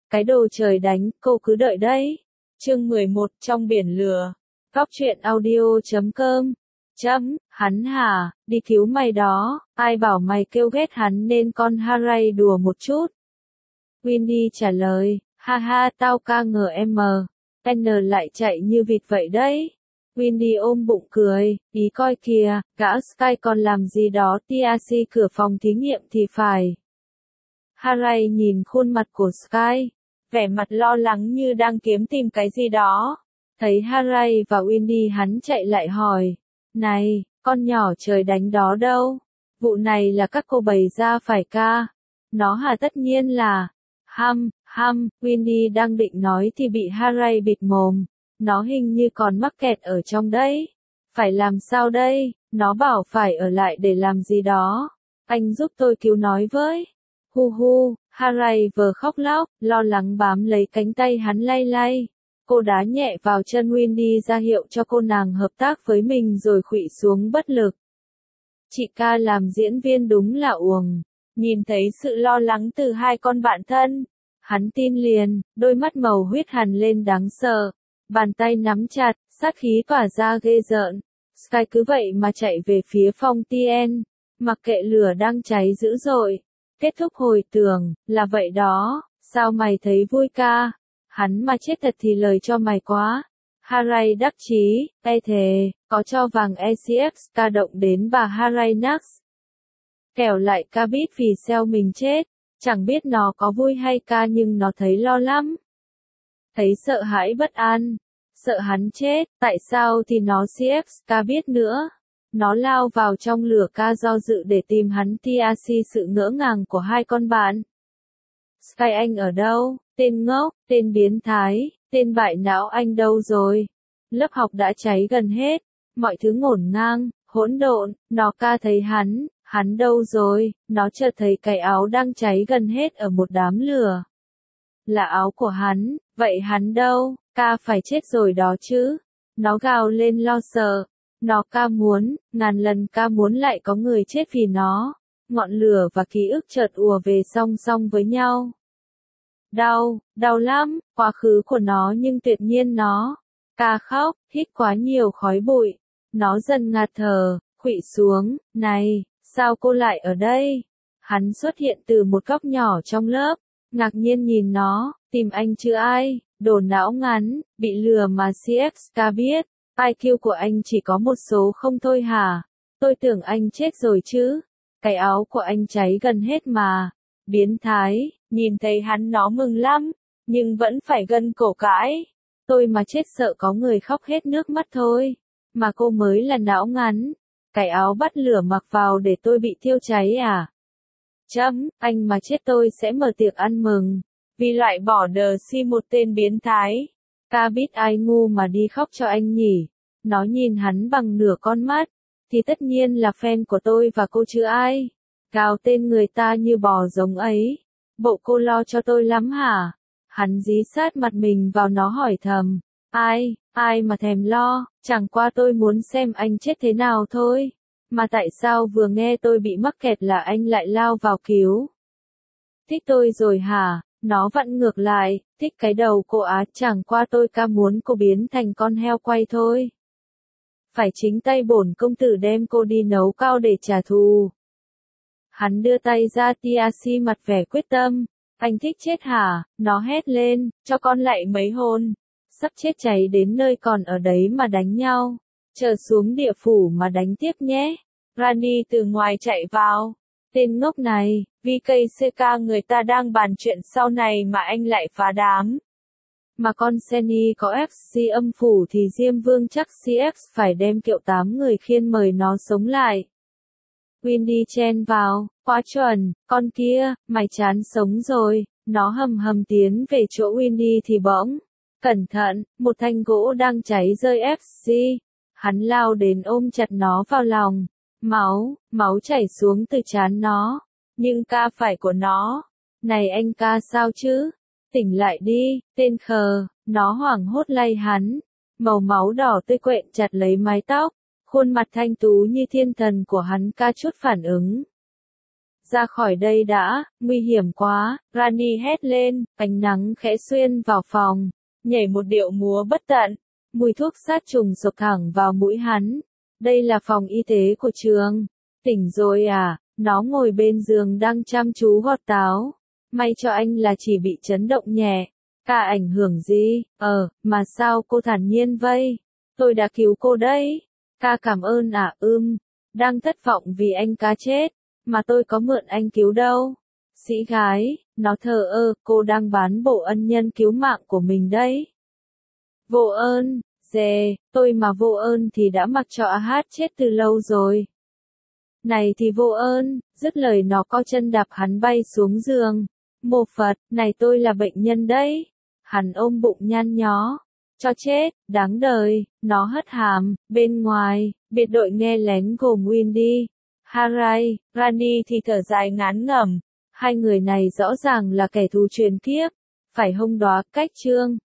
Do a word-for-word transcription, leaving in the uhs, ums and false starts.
Cái đồ trời đánh, cô cứ đợi đấy. Chương mười một trong biển lửa. Góc truyện audio chấm com. Chấm, hắn hả, đi cứu mày đó, ai bảo mày kêu ghét hắn nên con Haray đùa một chút. Windy trả lời, ha ha tao ca ngờ em mờ. N lại chạy như vịt vậy đấy. Windy ôm bụng cười, ý coi kìa, gã Sky còn làm gì đó tê rờ xê cửa phòng thí nghiệm thì phải. Haray nhìn khuôn mặt của Sky, vẻ mặt lo lắng như đang kiếm tìm cái gì đó. Thấy Haray và Windy hắn chạy lại hỏi, này, con nhỏ trời đánh đó đâu? Vụ này là các cô bày ra phải ca? Nó hả tất nhiên là, hăm, hăm, Windy đang định nói thì bị Haray bịt mồm. Nó hình như còn mắc kẹt ở trong đấy. Phải làm sao đây? Nó bảo phải ở lại để làm gì đó. Anh giúp tôi cứu nói với. Hu hu, Haray vừa khóc lóc, lo lắng bám lấy cánh tay hắn lay lay. Cô đá nhẹ vào chân Windy ra hiệu cho cô nàng hợp tác với mình rồi khuỵu xuống bất lực. Chị ca làm diễn viên đúng là uồng. Nhìn thấy sự lo lắng từ hai con bạn thân. Hắn tin liền, đôi mắt màu huyết hằn lên đáng sợ. Bàn tay nắm chặt, sát khí tỏa ra ghê rợn. Sky cứ vậy mà chạy về phía phòng Tien, mặc kệ lửa đang cháy dữ dội. Kết thúc hồi tưởng, là vậy đó, sao mày thấy vui ca? Hắn mà chết thật thì lời cho mày quá. Haray đắc chí, e thề, có cho vàng e xê ép ca động đến bà Haray Nax. Kẻo lại ca biết vì xeo mình chết, chẳng biết nó có vui hay ca nhưng nó thấy lo lắm. Thấy sợ hãi bất an, sợ hắn chết, tại sao thì nó xê ép ca biết nữa. Nó lao vào trong lửa ca do dự để tìm hắn tê rờ xê sự ngỡ ngàng của hai con bạn. Sky anh ở đâu, tên ngốc, tên biến thái, tên bại não anh đâu rồi? Lớp học đã cháy gần hết, mọi thứ ngổn ngang, hỗn độn, nó ca thấy hắn, hắn đâu rồi? Nó chợt thấy cái áo đang cháy gần hết ở một đám lửa. Là áo của hắn, vậy hắn đâu? Ca phải chết rồi đó chứ. Nó gào lên lo sợ. Nó ca muốn, ngàn lần ca muốn lại có người chết vì nó. Ngọn lửa và ký ức chợt ùa về song song với nhau. Đau, đau lắm, quá khứ của nó nhưng tuyệt nhiên nó. Ca khóc, hít quá nhiều khói bụi. Nó dần ngạt thở, khuỵu xuống, này, sao cô lại ở đây? Hắn xuất hiện từ một góc nhỏ trong lớp, ngạc nhiên nhìn nó, tìm anh chứ ai, đồ não ngắn, bị lừa mà xê ép ca biết. i kiu của anh chỉ có một số không thôi hả? Tôi tưởng anh chết rồi chứ. Cái áo của anh cháy gần hết mà. Biến thái, nhìn thấy hắn nó mừng lắm, nhưng vẫn phải gân cổ cãi. Tôi mà chết sợ có người khóc hết nước mắt thôi. Mà cô mới là não ngắn. Cái áo bắt lửa mặc vào để tôi bị thiêu cháy à? Chấm, anh mà chết tôi sẽ mở tiệc ăn mừng. Vì loại bỏ đờ si một tên biến thái. Ca biết ai ngu mà đi khóc cho anh nhỉ? Nó nhìn hắn bằng nửa con mắt. Thì tất nhiên là fan của tôi và cô chứ ai? Gào tên người ta như bò giống ấy. Bộ cô lo cho tôi lắm hả? Hắn dí sát mặt mình vào nó hỏi thầm. Ai, ai mà thèm lo, chẳng qua tôi muốn xem anh chết thế nào thôi. Mà tại sao vừa nghe tôi bị mắc kẹt là anh lại lao vào cứu? Thích tôi rồi hả? Nó vặn ngược lại, thích cái đầu cô á, chẳng qua tôi ca muốn cô biến thành con heo quay thôi. Phải chính tay bổn công tử đem cô đi nấu cao để trả thù. Hắn đưa tay ra tê rờ xê mặt vẻ quyết tâm. Anh thích chết hả? Nó hét lên, cho con lại mấy hôn. Sắp chết cháy đến nơi còn ở đấy mà đánh nhau. Chờ xuống địa phủ mà đánh tiếp nhé. Rani từ ngoài chạy vào. Tên ngốc này, vê ca xê ca người ta đang bàn chuyện sau này mà anh lại phá đám. Mà con Senny có ép xê âm phủ thì Diêm Vương chắc xê ép phải đem kiệu tám người khiên mời nó sống lại. Windy chen vào, quá chuẩn, con kia, mày chán sống rồi, nó hầm hầm tiến về chỗ Windy thì bỗng. Cẩn thận, một thanh gỗ đang cháy rơi ép xê. Hắn lao đến ôm chặt nó vào lòng. Máu, máu chảy xuống từ trán nó. Nhưng ca phải của nó. Này anh ca sao chứ? Tỉnh lại đi, tên khờ. Nó hoảng hốt lay hắn. Màu máu đỏ tươi quện chặt lấy mái tóc. Khuôn mặt thanh tú như thiên thần của hắn ca chút phản ứng. ra khỏi đây đã, nguy hiểm quá, Rani hét lên, ánh nắng khẽ xuyên vào phòng, nhảy một điệu múa bất tận, mùi thuốc sát trùng sộc thẳng vào mũi hắn. Đây là phòng y tế của trường. Tỉnh rồi à, nó ngồi bên giường đang chăm chú gọt táo. May cho anh là chỉ bị chấn động nhẹ. Cả ảnh hưởng gì? Ờ, mà sao cô thản nhiên vậy? Tôi đã cứu cô đấy. Ca cảm ơn à, ưm. Đang thất vọng vì anh cá chết. Mà tôi có mượn anh cứu đâu. Sĩ gái, nó thờ ơ, cô đang bán bộ ân nhân cứu mạng của mình đấy. Vô ơn, dè, tôi mà vô ơn thì đã mặc cho a hát chết từ lâu rồi. Này thì vô ơn, dứt lời nó co chân đạp hắn bay xuống giường. Mô Phật, này tôi là bệnh nhân đấy. Hắn ôm bụng nhăn nhó. Cho chết, đáng đời, nó hất hàm, bên ngoài, biệt đội nghe lén gồm Windy, Harai, Rani thì thở dài ngán ngẩm. Hai người này rõ ràng là kẻ thù truyền kiếp. Phải hông đoá cách chương.